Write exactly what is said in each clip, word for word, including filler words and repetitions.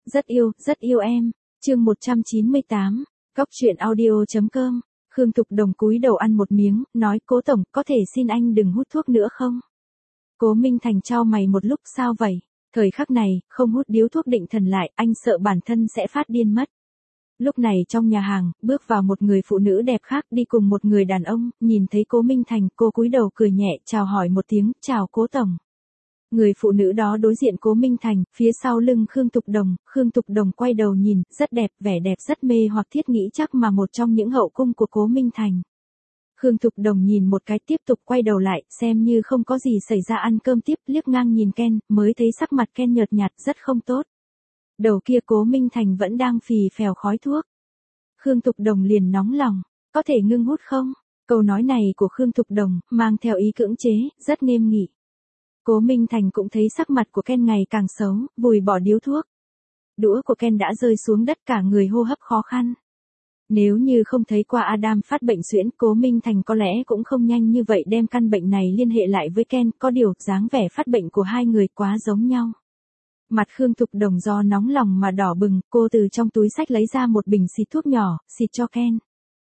Rất yêu, rất yêu em. Chương một trăm chín mươi tám. Góc truyện audio.com. Khương Thục Đồng cúi đầu ăn một miếng, nói Cố tổng, có thể xin anh đừng hút thuốc nữa không? Cố Minh Thành chau mày một lúc, sao vậy? Thời khắc này, không hút điếu thuốc định thần lại, anh sợ bản thân sẽ phát điên mất. Lúc này trong nhà hàng, bước vào một người phụ nữ đẹp khác đi cùng một người đàn ông, nhìn thấy Cố Minh Thành, cô cúi đầu cười nhẹ, chào hỏi một tiếng, chào Cố tổng. Người phụ nữ đó đối diện Cố Minh Thành, phía sau lưng Khương Thục Đồng, Khương Thục Đồng quay đầu nhìn, rất đẹp, vẻ đẹp rất mê hoặc thiết nghĩ chắc mà một trong những hậu cung của Cố Minh Thành. Khương Thục Đồng nhìn một cái tiếp tục quay đầu lại, xem như không có gì xảy ra ăn cơm tiếp, liếc ngang nhìn Ken, mới thấy sắc mặt Ken nhợt nhạt, rất không tốt. Đầu kia Cố Minh Thành vẫn đang phì phèo khói thuốc. Khương Thục Đồng liền nóng lòng, có thể ngưng hút không? Câu nói này của Khương Thục Đồng, mang theo ý cưỡng chế, rất nghiêm nghị. Cố Minh Thành cũng thấy sắc mặt của Ken ngày càng xấu, vùi bỏ điếu thuốc. Đũa của Ken đã rơi xuống đất, cả người hô hấp khó khăn. Nếu như không thấy qua Adam phát bệnh suyễn, Cố Minh Thành có lẽ cũng không nhanh như vậy đem căn bệnh này liên hệ lại với Ken, có điều, dáng vẻ phát bệnh của hai người quá giống nhau. Mặt Khương Thục Đồng do nóng lòng mà đỏ bừng, cô từ trong túi xách lấy ra một bình xịt thuốc nhỏ, xịt cho Ken.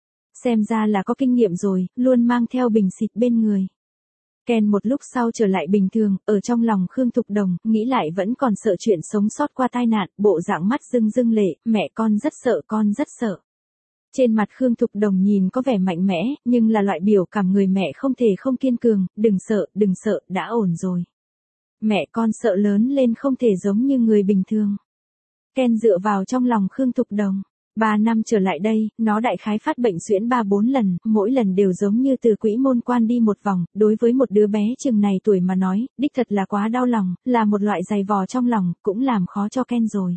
Xem ra là có kinh nghiệm rồi, luôn mang theo bình xịt bên người. Ken một lúc sau trở lại bình thường, ở trong lòng Khương Thục Đồng, nghĩ lại vẫn còn sợ chuyện sống sót qua tai nạn, bộ dạng mắt rưng rưng lệ, mẹ con rất sợ, con rất sợ. Trên mặt Khương Thục Đồng nhìn có vẻ mạnh mẽ, nhưng là loại biểu cảm người mẹ không thể không kiên cường, đừng sợ, đừng sợ, đã ổn rồi. Mẹ con sợ lớn lên không thể giống như người bình thường. Ken dựa vào trong lòng Khương Thục Đồng. Ba năm trở lại đây, nó đại khái phát bệnh suyễn ba bốn lần, mỗi lần đều giống như từ quỹ môn quan đi một vòng, đối với một đứa bé chừng này tuổi mà nói, đích thật là quá đau lòng, là một loại dày vò trong lòng, cũng làm khó cho Ken rồi.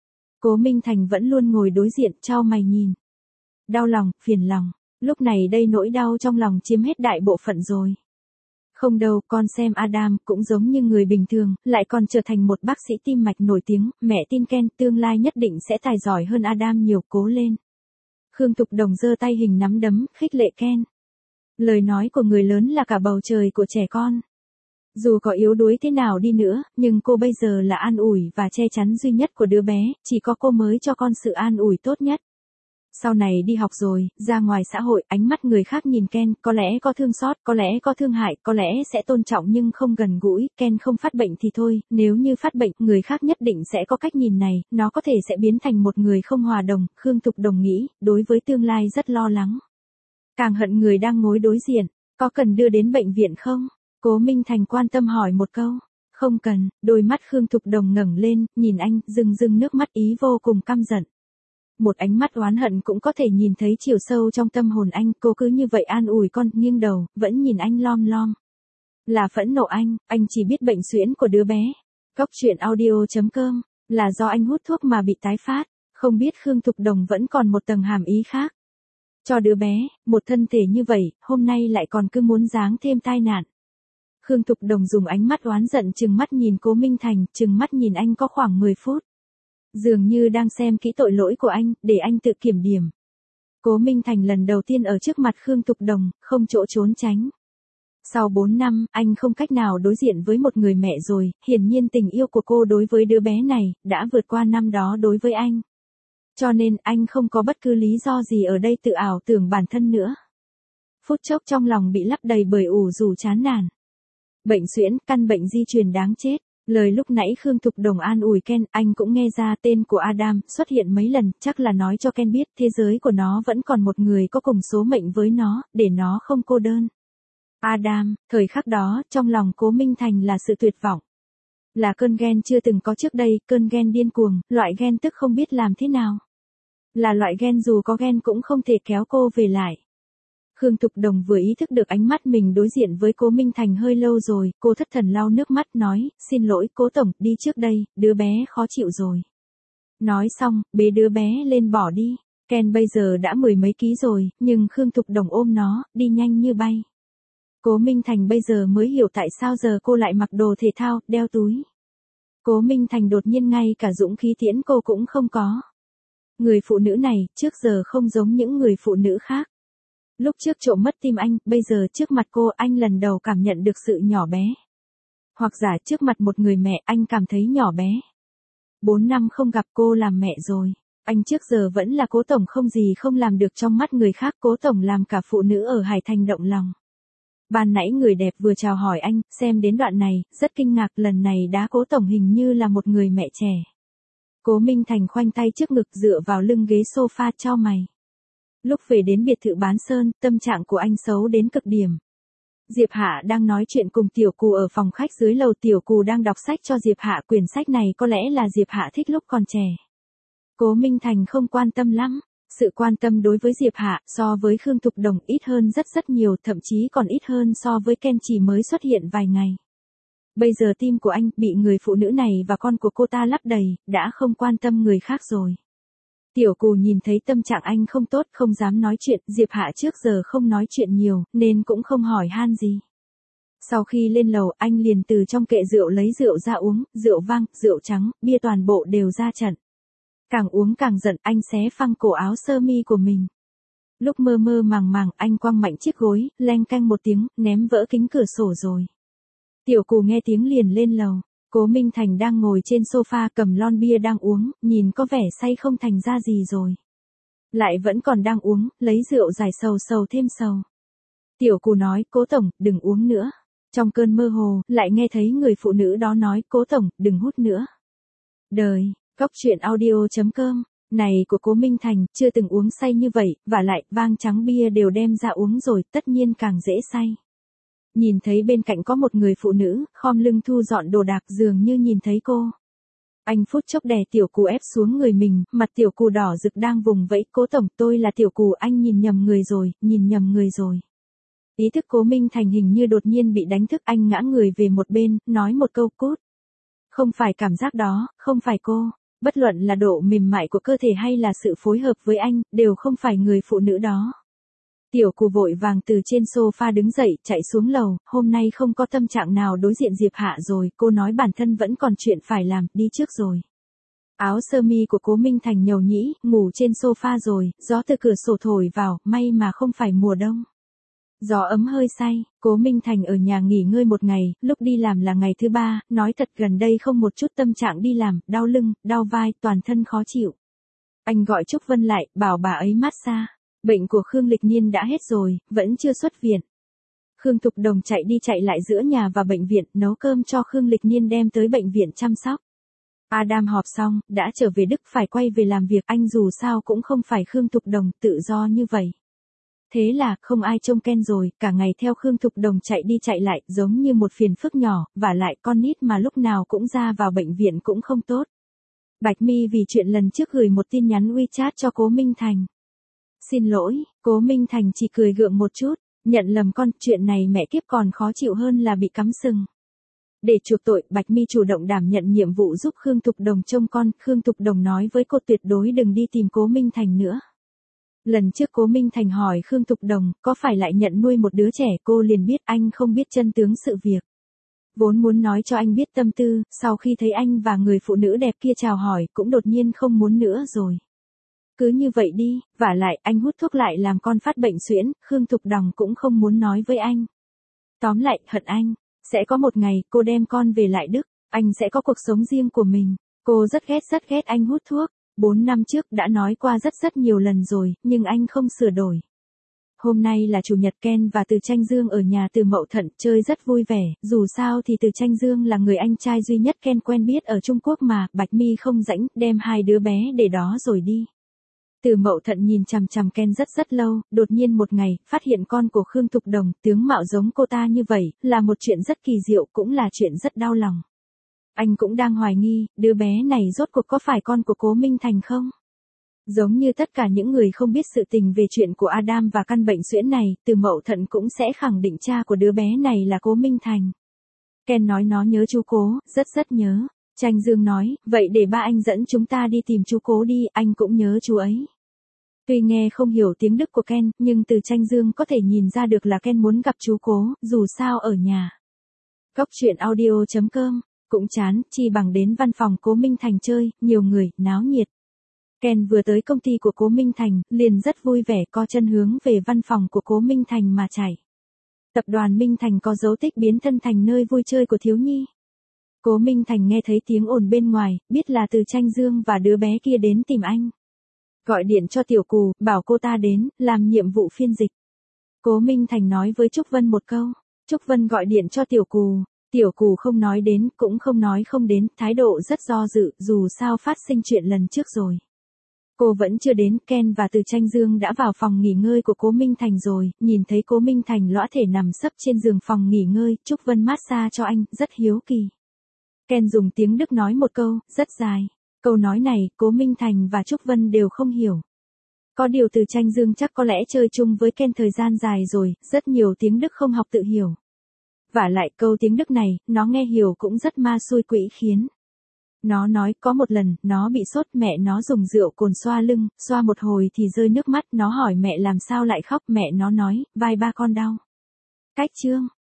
Cố Minh Thành vẫn luôn ngồi đối diện, chau mày nhìn. Đau lòng, phiền lòng, lúc này đây nỗi đau trong lòng chiếm hết đại bộ phận rồi. Không đâu, con xem Adam cũng giống như người bình thường, lại còn trở thành một bác sĩ tim mạch nổi tiếng, mẹ tin Ken tương lai nhất định sẽ tài giỏi hơn Adam nhiều, cố lên. Khương Thục Đồng giơ tay hình nắm đấm, khích lệ Ken. Lời nói của người lớn là cả bầu trời của trẻ con. Dù có yếu đuối thế nào đi nữa, nhưng cô bây giờ là an ủi và che chắn duy nhất của đứa bé, chỉ có cô mới cho con sự an ủi tốt nhất. Sau này đi học rồi, ra ngoài xã hội, ánh mắt người khác nhìn Ken, có lẽ có thương xót, có lẽ có thương hại, có lẽ sẽ tôn trọng nhưng không gần gũi, Ken không phát bệnh thì thôi, nếu như phát bệnh, người khác nhất định sẽ có cách nhìn này, nó có thể sẽ biến thành một người không hòa đồng, Khương Thục Đồng nghĩ, đối với tương lai rất lo lắng. Càng hận người đang ngồi đối diện, có cần đưa đến bệnh viện không? Cố Minh Thành quan tâm hỏi một câu. Không cần, đôi mắt Khương Thục Đồng ngẩng lên, nhìn anh, rưng rưng nước mắt ý vô cùng căm giận. Một ánh mắt oán hận cũng có thể nhìn thấy chiều sâu trong tâm hồn anh, cô cứ như vậy an ủi con, nghiêng đầu, vẫn nhìn anh lom lom. Là phẫn nộ anh, anh chỉ biết bệnh suyễn của đứa bé. Góc truyện audio.com, là do anh hút thuốc mà bị tái phát, không biết Khương Thục Đồng vẫn còn một tầng hàm ý khác. Cho đứa bé, một thân thể như vậy, hôm nay lại còn cứ muốn giáng thêm tai nạn. Khương Thục Đồng dùng ánh mắt oán giận trừng mắt nhìn Cố Minh Thành, trừng mắt nhìn anh có khoảng mười phút. Dường như đang xem kỹ tội lỗi của anh, để anh tự kiểm điểm. Cố Minh Thành lần đầu tiên ở trước mặt Khương Thục Đồng, không chỗ trốn tránh. Sau bốn năm, anh không cách nào đối diện với một người mẹ rồi, hiển nhiên tình yêu của cô đối với đứa bé này, đã vượt qua năm đó đối với anh. Cho nên, anh không có bất cứ lý do gì ở đây tự ảo tưởng bản thân nữa. Phút chốc trong lòng bị lấp đầy bởi ủ rũ chán nản. Bệnh suyễn, căn bệnh di truyền đáng chết. Lời lúc nãy Khương Thục Đồng an ủi Ken, anh cũng nghe ra tên của Adam xuất hiện mấy lần, chắc là nói cho Ken biết thế giới của nó vẫn còn một người có cùng số mệnh với nó, để nó không cô đơn. Adam, thời khắc đó, trong lòng Cố Minh Thành là sự tuyệt vọng. Là cơn ghen chưa từng có trước đây, cơn ghen điên cuồng, loại ghen tức không biết làm thế nào. Là loại ghen dù có ghen cũng không thể kéo cô về lại. Khương Thục Đồng vừa ý thức được ánh mắt mình đối diện với Cố Minh Thành hơi lâu rồi, cô thất thần lau nước mắt nói, xin lỗi Cố tổng, đi trước đây, đứa bé khó chịu rồi. Nói xong, bế đứa bé lên bỏ đi. Ken bây giờ đã mười mấy ký rồi, nhưng Khương Thục Đồng ôm nó, đi nhanh như bay. Cố Minh Thành bây giờ mới hiểu tại sao giờ cô lại mặc đồ thể thao, đeo túi. Cố Minh Thành đột nhiên ngay cả dũng khí tiễn cô cũng không có. Người phụ nữ này, trước giờ không giống những người phụ nữ khác. Lúc trước trộm mất tim anh, bây giờ trước mặt cô anh lần đầu cảm nhận được sự nhỏ bé. Hoặc giả trước mặt một người mẹ anh cảm thấy nhỏ bé. Bốn năm không gặp cô làm mẹ rồi. Anh trước giờ vẫn là Cố tổng không gì không làm được trong mắt người khác, Cố tổng làm cả phụ nữ ở Hải Thành động lòng. Ban nãy người đẹp vừa chào hỏi anh, xem đến đoạn này, rất kinh ngạc, lần này đá Cố tổng hình như là một người mẹ trẻ. Cố Minh Thành khoanh tay trước ngực dựa vào lưng ghế sofa chau mày. Lúc về đến biệt thự Bán Sơn, tâm trạng của anh xấu đến cực điểm. Diệp Hạ đang nói chuyện cùng Tiểu Cù ở phòng khách dưới lầu, Tiểu Cù đang đọc sách cho Diệp Hạ, quyển sách này có lẽ là Diệp Hạ thích lúc còn trẻ. Cố Minh Thành không quan tâm lắm, sự quan tâm đối với Diệp Hạ so với Khương Thục Đồng ít hơn rất rất nhiều, thậm chí còn ít hơn so với Ken chỉ mới xuất hiện vài ngày. Bây giờ tim của anh bị người phụ nữ này và con của cô ta lấp đầy, đã không quan tâm người khác rồi. Tiểu Cù nhìn thấy tâm trạng anh không tốt, không dám nói chuyện, Diệp Hạ trước giờ không nói chuyện nhiều, nên cũng không hỏi han gì. Sau khi lên lầu, anh liền từ trong kệ rượu lấy rượu ra uống, rượu vang, rượu trắng, bia toàn bộ đều ra trận. Càng uống càng giận, anh xé phăng cổ áo sơ mi của mình. Lúc mơ mơ màng màng, anh quăng mạnh chiếc gối, leng canh một tiếng, ném vỡ kính cửa sổ rồi. Tiểu Cù nghe tiếng liền lên lầu. Cố Minh Thành đang ngồi trên sofa cầm lon bia đang uống, nhìn có vẻ say không thành ra gì rồi. Lại vẫn còn đang uống, lấy rượu giải sầu sầu thêm sầu. Tiểu Cù nói, Cố tổng, đừng uống nữa. Trong cơn mơ hồ, lại nghe thấy người phụ nữ đó nói, Cố tổng, đừng hút nữa. Đời, Cóc truyện audio chấm com, này của Cố Minh Thành, chưa từng uống say như vậy, vả lại, vang trắng bia đều đem ra uống rồi, tất nhiên càng dễ say. Nhìn thấy bên cạnh có một người phụ nữ, khom lưng thu dọn đồ đạc, dường như nhìn thấy cô. Anh phút chốc đè Tiểu Cù ép xuống người mình, mặt Tiểu Cù đỏ rực đang vùng vẫy, Cố tổng, tôi là Tiểu Cù, anh nhìn nhầm người rồi, nhìn nhầm người rồi. Ý thức Cố Minh Thành hình như đột nhiên bị đánh thức, anh ngã người về một bên, nói một câu cút. Không phải cảm giác đó, không phải cô, bất luận là độ mềm mại của cơ thể hay là sự phối hợp với anh, đều không phải người phụ nữ đó. Tiểu Cù vội vàng từ trên sofa đứng dậy, chạy xuống lầu, hôm nay không có tâm trạng nào đối diện Diệp Hạ rồi, cô nói bản thân vẫn còn chuyện phải làm, đi trước rồi. Áo sơ mi của Cố Minh Thành nhầu nhĩ, ngủ trên sofa rồi, gió từ cửa sổ thổi vào, may mà không phải mùa đông. Gió ấm hơi say, Cố Minh Thành ở nhà nghỉ ngơi một ngày, lúc đi làm là ngày thứ ba, nói thật gần đây không một chút tâm trạng đi làm, đau lưng, đau vai, toàn thân khó chịu. Anh gọi Trúc Vân lại, bảo bà ấy massage. Bệnh của Khương Lịch Nhiên đã hết rồi, vẫn chưa xuất viện. Khương Thục Đồng chạy đi chạy lại giữa nhà và bệnh viện, nấu cơm cho Khương Lịch Nhiên đem tới bệnh viện chăm sóc. Adam họp xong, đã trở về Đức phải quay về làm việc, anh dù sao cũng không phải Khương Thục Đồng, tự do như vậy. Thế là, không ai trông Ken rồi, cả ngày theo Khương Thục Đồng chạy đi chạy lại, giống như một phiền phức nhỏ, và lại con nít mà lúc nào cũng ra vào bệnh viện cũng không tốt. Bạch Mi vì chuyện lần trước gửi một tin nhắn WeChat cho Cố Minh Thành. Xin lỗi, Cố Minh Thành chỉ cười gượng một chút, nhận lầm con, chuyện này mẹ kiếp còn khó chịu hơn là bị cắm sừng. Để chuộc tội, Bạch Mi chủ động đảm nhận nhiệm vụ giúp Khương Thục Đồng trông con, Khương Thục Đồng nói với cô tuyệt đối đừng đi tìm Cố Minh Thành nữa. Lần trước Cố Minh Thành hỏi Khương Thục Đồng, có phải lại nhận nuôi một đứa trẻ, cô liền biết anh không biết chân tướng sự việc. Vốn muốn nói cho anh biết tâm tư, sau khi thấy anh và người phụ nữ đẹp kia chào hỏi, cũng đột nhiên không muốn nữa rồi. Cứ như vậy đi, vả lại, anh hút thuốc lại làm con phát bệnh suyễn, Khương Thục Đồng cũng không muốn nói với anh. Tóm lại, hận anh. Sẽ có một ngày, cô đem con về lại Đức, anh sẽ có cuộc sống riêng của mình. Cô rất ghét rất ghét anh hút thuốc. Bốn năm trước đã nói qua rất rất nhiều lần rồi, nhưng anh không sửa đổi. Hôm nay là chủ nhật, Ken và Từ Tranh Dương ở nhà Từ Mậu Thận chơi rất vui vẻ, dù sao thì Từ Tranh Dương là người anh trai duy nhất Ken quen biết ở Trung Quốc mà, Bạch Mi không rảnh, đem hai đứa bé để đó rồi đi. Từ Mậu Thận nhìn chằm chằm Ken rất rất lâu, đột nhiên một ngày, phát hiện con của Khương Thục Đồng, tướng mạo giống cô ta như vậy, là một chuyện rất kỳ diệu, cũng là chuyện rất đau lòng. Anh cũng đang hoài nghi, đứa bé này rốt cuộc có phải con của Cố Minh Thành không? Giống như tất cả những người không biết sự tình về chuyện của Adam và căn bệnh suyễn này, Từ Mậu Thận cũng sẽ khẳng định cha của đứa bé này là Cố Minh Thành. Ken nói nó nhớ chú Cố, rất rất nhớ. Tranh Dương nói, vậy để ba anh dẫn chúng ta đi tìm chú Cố đi, anh cũng nhớ chú ấy. Tuy nghe không hiểu tiếng Đức của Ken, nhưng từ Tranh Dương có thể nhìn ra được là Ken muốn gặp chú Cố, dù sao ở nhà. Cóc truyện audio chấm com, cũng chán, chi bằng đến văn phòng Cố Minh Thành chơi, nhiều người, náo nhiệt. Ken vừa tới công ty của Cố Minh Thành, liền rất vui vẻ co chân hướng về văn phòng của Cố Minh Thành mà chạy. Tập đoàn Minh Thành có dấu tích biến thân thành nơi vui chơi của thiếu nhi. Cố Minh Thành nghe thấy tiếng ồn bên ngoài, biết là Từ Tranh Dương và đứa bé kia đến tìm anh. Gọi điện cho Tiểu Cù, bảo cô ta đến, làm nhiệm vụ phiên dịch. Cố Minh Thành nói với Trúc Vân một câu. Trúc Vân gọi điện cho Tiểu Cù. Tiểu Cù không nói đến, cũng không nói không đến, thái độ rất do dự, dù sao phát sinh chuyện lần trước rồi. Cô vẫn chưa đến, Ken và Từ Tranh Dương đã vào phòng nghỉ ngơi của Cố Minh Thành rồi, nhìn thấy Cố Minh Thành lõa thể nằm sấp trên giường phòng nghỉ ngơi, Trúc Vân massage cho anh, rất hiếu kỳ. Ken dùng tiếng Đức nói một câu, rất dài. Câu nói này, Cố Minh Thành và Trúc Vân đều không hiểu. Có điều Từ Tranh Dương chắc có lẽ chơi chung với Ken thời gian dài rồi, rất nhiều tiếng Đức không học tự hiểu. Vả lại câu tiếng Đức này, nó nghe hiểu cũng rất ma xui quỷ khiến. Nó nói có một lần, nó bị sốt, mẹ nó dùng rượu cồn xoa lưng, xoa một hồi thì rơi nước mắt, nó hỏi mẹ làm sao lại khóc, mẹ nó nói, vai ba con đau. Cách chương.